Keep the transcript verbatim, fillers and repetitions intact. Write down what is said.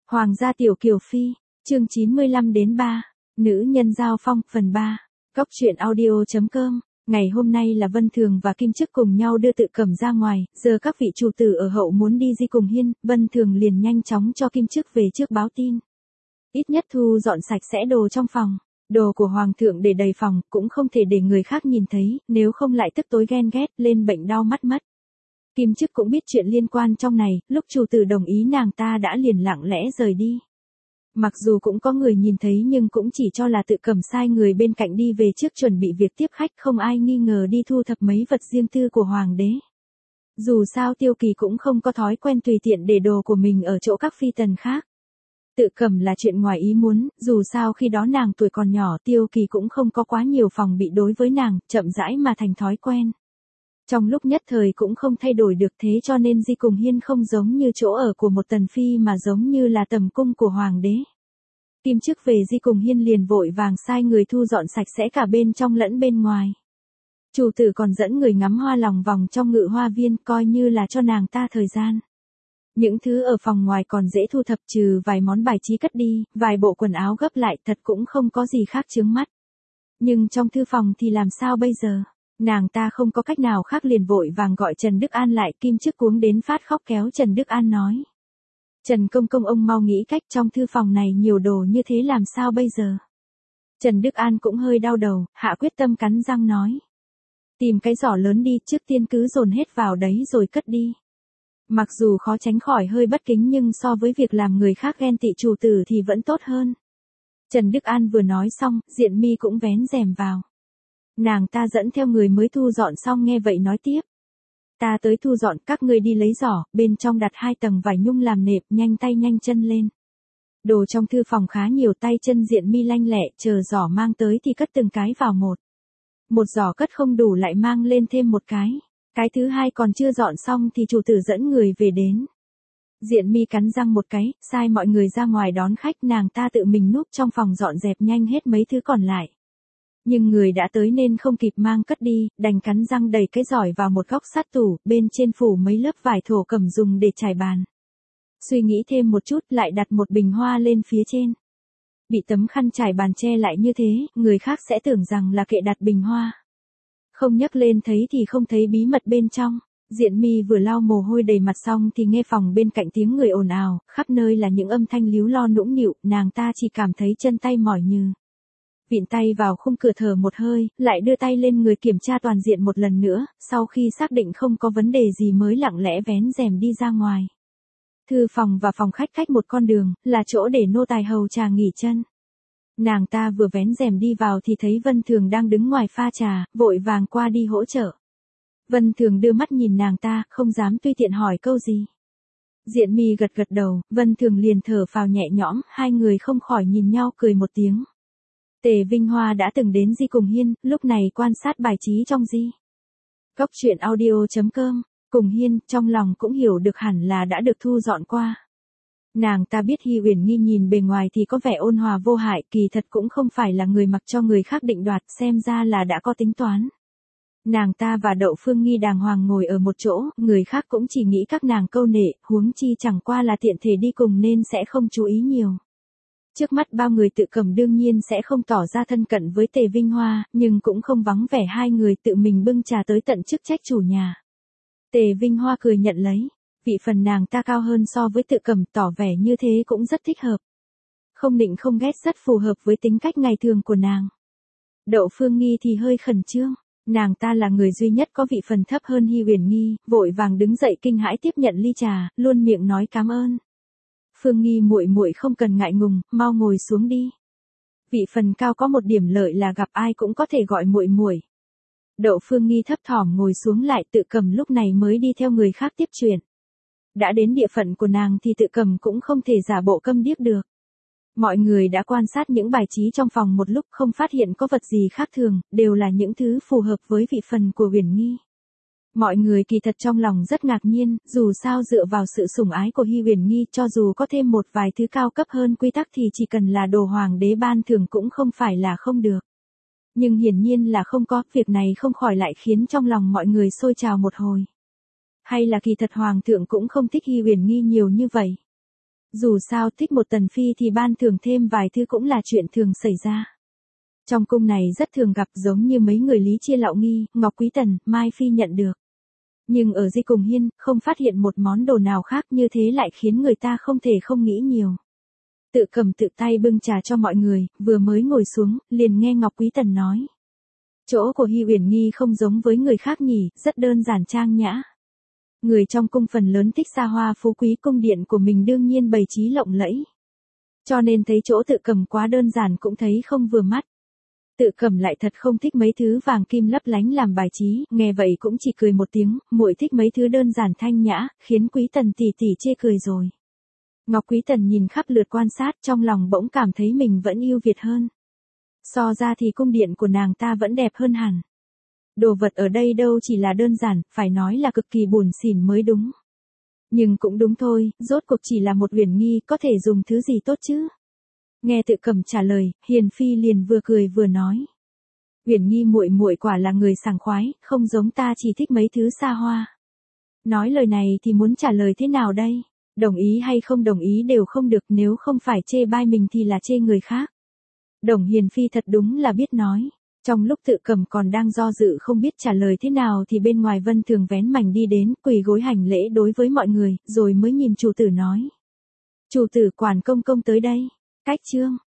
Hoàng gia tiểu kiều phi, chương chín mươi lăm đến ba, nữ nhân giao phong, phần ba. Cóc truyện audio.com. Ngày hôm nay là Vân Thường và Kim Chức cùng nhau đưa Tự Cẩm ra ngoài, giờ các vị chủ tử ở hậu muốn đi di cùng hiên, Vân Thường liền nhanh chóng cho Kim Chức về trước báo tin. Ít nhất thu dọn sạch sẽ đồ trong phòng, đồ của Hoàng thượng để đầy phòng, cũng không thể để người khác nhìn thấy, nếu không lại tức tối ghen ghét, lên bệnh đau mắt mất. Kim Chức cũng biết chuyện liên quan trong này, lúc chủ tử đồng ý nàng ta đã liền lặng lẽ rời đi. Mặc dù cũng có người nhìn thấy nhưng cũng chỉ cho là Tự Cẩm sai người bên cạnh đi về trước chuẩn bị việc tiếp khách, không ai nghi ngờ đi thu thập mấy vật riêng tư của Hoàng đế. Dù sao Tiêu Kỳ cũng không có thói quen tùy tiện để đồ của mình ở chỗ các phi tần khác. Tự Cẩm là chuyện ngoài ý muốn, dù sao khi đó nàng tuổi còn nhỏ, Tiêu Kỳ cũng không có quá nhiều phòng bị đối với nàng, chậm rãi mà thành thói quen. Trong lúc nhất thời cũng không thay đổi được, thế cho nên di cùng hiên không giống như chỗ ở của một tần phi mà giống như là tầm cung của Hoàng đế. Kim Chức về di cùng hiên liền vội vàng sai người thu dọn sạch sẽ cả bên trong lẫn bên ngoài. Chủ tử còn dẫn người ngắm hoa lòng vòng trong ngự hoa viên, coi như là cho nàng ta thời gian. Những thứ ở phòng ngoài còn dễ thu thập, trừ vài món bài trí cất đi, vài bộ quần áo gấp lại, thật cũng không có gì khác chướng mắt. Nhưng trong thư phòng thì làm sao bây giờ? Nàng ta không có cách nào khác liền vội vàng gọi Trần Đức An lại. Kim Chức cuống đến phát khóc kéo Trần Đức An nói: Trần công công, ông mau nghĩ cách, trong thư phòng này nhiều đồ như thế làm sao bây giờ? Trần Đức An cũng hơi đau đầu, hạ quyết tâm cắn răng nói: Tìm cái giỏ lớn đi, trước tiên cứ dồn hết vào đấy rồi cất đi. Mặc dù khó tránh khỏi hơi bất kính nhưng so với việc làm người khác ghen tị chủ tử thì vẫn tốt hơn. Trần Đức An vừa nói xong, Diện Mi cũng vén rèm vào. Nàng ta dẫn theo người mới thu dọn xong nghe vậy nói tiếp: Ta tới thu dọn, các ngươi đi lấy giỏ, bên trong đặt hai tầng vải nhung làm nệm, nhanh tay nhanh chân lên. Đồ trong thư phòng khá nhiều, tay chân Diện Mi lanh lẹ, chờ giỏ mang tới thì cất từng cái vào một. Một giỏ cất không đủ lại mang lên thêm một cái. Cái thứ hai còn chưa dọn xong thì chủ tử dẫn người về đến. Diện Mi cắn răng một cái, sai mọi người ra ngoài đón khách, nàng ta tự mình núp trong phòng dọn dẹp nhanh hết mấy thứ còn lại. Nhưng người đã tới nên không kịp mang cất đi, đành cắn răng đẩy cái giỏi vào một góc sát tủ, bên trên phủ mấy lớp vải thổ cẩm dùng để trải bàn. Suy nghĩ thêm một chút, lại đặt một bình hoa lên phía trên. Bị tấm khăn trải bàn che lại như thế, người khác sẽ tưởng rằng là kệ đặt bình hoa. Không nhấc lên thấy thì không thấy bí mật bên trong. Diện Mi vừa lau mồ hôi đầy mặt xong thì nghe phòng bên cạnh tiếng người ồn ào, khắp nơi là những âm thanh líu lo nũng nịu, nàng ta chỉ cảm thấy chân tay mỏi nhừ. Vịn tay vào khung cửa thở một hơi, lại đưa tay lên người kiểm tra toàn diện một lần nữa, sau khi xác định không có vấn đề gì mới lặng lẽ vén rèm đi ra ngoài. Thư phòng và phòng khách cách một con đường, là chỗ để nô tài hầu trà nghỉ chân. Nàng ta vừa vén rèm đi vào thì thấy Vân Thường đang đứng ngoài pha trà, vội vàng qua đi hỗ trợ. Vân Thường đưa mắt nhìn nàng ta, không dám tùy tiện hỏi câu gì. Diện Mi gật gật đầu, Vân Thường liền thở phào nhẹ nhõm, hai người không khỏi nhìn nhau cười một tiếng. Tề Vinh Hoa đã từng đến di cùng hiên, lúc này quan sát bài trí trong di. Cóc truyện audio.com. Cùng hiên, trong lòng cũng hiểu được hẳn là đã được thu dọn qua. Nàng ta biết Hi Uyển Nghi nhìn bề ngoài thì có vẻ ôn hòa vô hại, kỳ thật cũng không phải là người mặc cho người khác định đoạt, xem ra là đã có tính toán. Nàng ta và Đậu Phương Nghi đàng hoàng ngồi ở một chỗ, người khác cũng chỉ nghĩ các nàng câu nệ, huống chi chẳng qua là tiện thể đi cùng nên sẽ không chú ý nhiều. Trước mắt bao người Tự Cẩm đương nhiên sẽ không tỏ ra thân cận với Tề Vinh Hoa, nhưng cũng không vắng vẻ hai người tự mình bưng trà tới tận chức trách chủ nhà. Tề Vinh Hoa cười nhận lấy, vị phần nàng ta cao hơn so với Tự Cẩm, tỏ vẻ như thế cũng rất thích hợp. Không nịnh không ghét, rất phù hợp với tính cách ngày thường của nàng. Đậu Phương Nghi thì hơi khẩn trương, nàng ta là người duy nhất có vị phần thấp hơn Hi Uyển Nghi, vội vàng đứng dậy kinh hãi tiếp nhận ly trà, luôn miệng nói cảm ơn. Phương Nghi muội muội không cần ngại ngùng, mau ngồi xuống đi. Vị phần cao có một điểm lợi là gặp ai cũng có thể gọi muội muội. Đậu Phương Nghi thấp thỏm ngồi xuống lại, Tự Cẩm lúc này mới đi theo người khác tiếp chuyện. Đã đến địa phận của nàng thì Tự Cẩm cũng không thể giả bộ câm điếc được. Mọi người đã quan sát những bài trí trong phòng một lúc không phát hiện có vật gì khác thường, đều là những thứ phù hợp với vị phần của Uyển Nghi. Mọi người kỳ thật trong lòng rất ngạc nhiên, dù sao dựa vào sự sủng ái của Hi Uyển Nghi, cho dù có thêm một vài thứ cao cấp hơn quy tắc thì chỉ cần là đồ hoàng đế ban thưởng cũng không phải là không được. Nhưng hiển nhiên là không có, việc này không khỏi lại khiến trong lòng mọi người sôi trào một hồi. Hay là kỳ thật hoàng thượng cũng không thích Hi Uyển Nghi nhiều như vậy. Dù sao thích một tần phi thì ban thưởng thêm vài thứ cũng là chuyện thường xảy ra. Trong cung này rất thường gặp, giống như mấy người Lý Chia Lạo Nghi, Ngọc Quý Tần, Mai Phi nhận được. Nhưng ở Di Cùng Hiên, không phát hiện một món đồ nào khác, như thế lại khiến người ta không thể không nghĩ nhiều. Tự Cầm tự tay bưng trà cho mọi người, vừa mới ngồi xuống, liền nghe Ngọc Quý Tần nói. Chỗ của Hy Uyển Nghi không giống với người khác nhỉ, rất đơn giản trang nhã. Người trong cung phần lớn thích xa hoa phú quý, cung điện của mình đương nhiên bày trí lộng lẫy. Cho nên thấy chỗ Tự Cầm quá đơn giản cũng thấy không vừa mắt. Tự Cầm lại thật không thích mấy thứ vàng kim lấp lánh làm bài trí, nghe vậy cũng chỉ cười một tiếng, muội thích mấy thứ đơn giản thanh nhã, khiến Quý Tần tỷ tỷ chê cười rồi. Ngọc Quý Tần nhìn khắp lượt quan sát, trong lòng bỗng cảm thấy mình vẫn ưu việt hơn. So ra thì cung điện của nàng ta vẫn đẹp hơn hẳn. Đồ vật ở đây đâu chỉ là đơn giản, phải nói là cực kỳ buồn xỉn mới đúng. Nhưng cũng đúng thôi, rốt cuộc chỉ là một Uyển Nghi, có thể dùng thứ gì tốt chứ? Nghe Tự Cầm trả lời, Hiền Phi liền vừa cười vừa nói. Uyển Nghi muội muội quả là người sảng khoái, không giống ta chỉ thích mấy thứ xa hoa. Nói lời này thì muốn trả lời thế nào đây? Đồng ý hay không đồng ý đều không được, nếu không phải chê bai mình thì là chê người khác. Đồng Hiền Phi thật đúng là biết nói. Trong lúc Tự Cầm còn đang do dự không biết trả lời thế nào thì bên ngoài Vân Thường vén mảnh đi đến, quỳ gối hành lễ đối với mọi người, rồi mới nhìn chủ tử nói. Chủ tử Quản công công tới đây. Cách chương.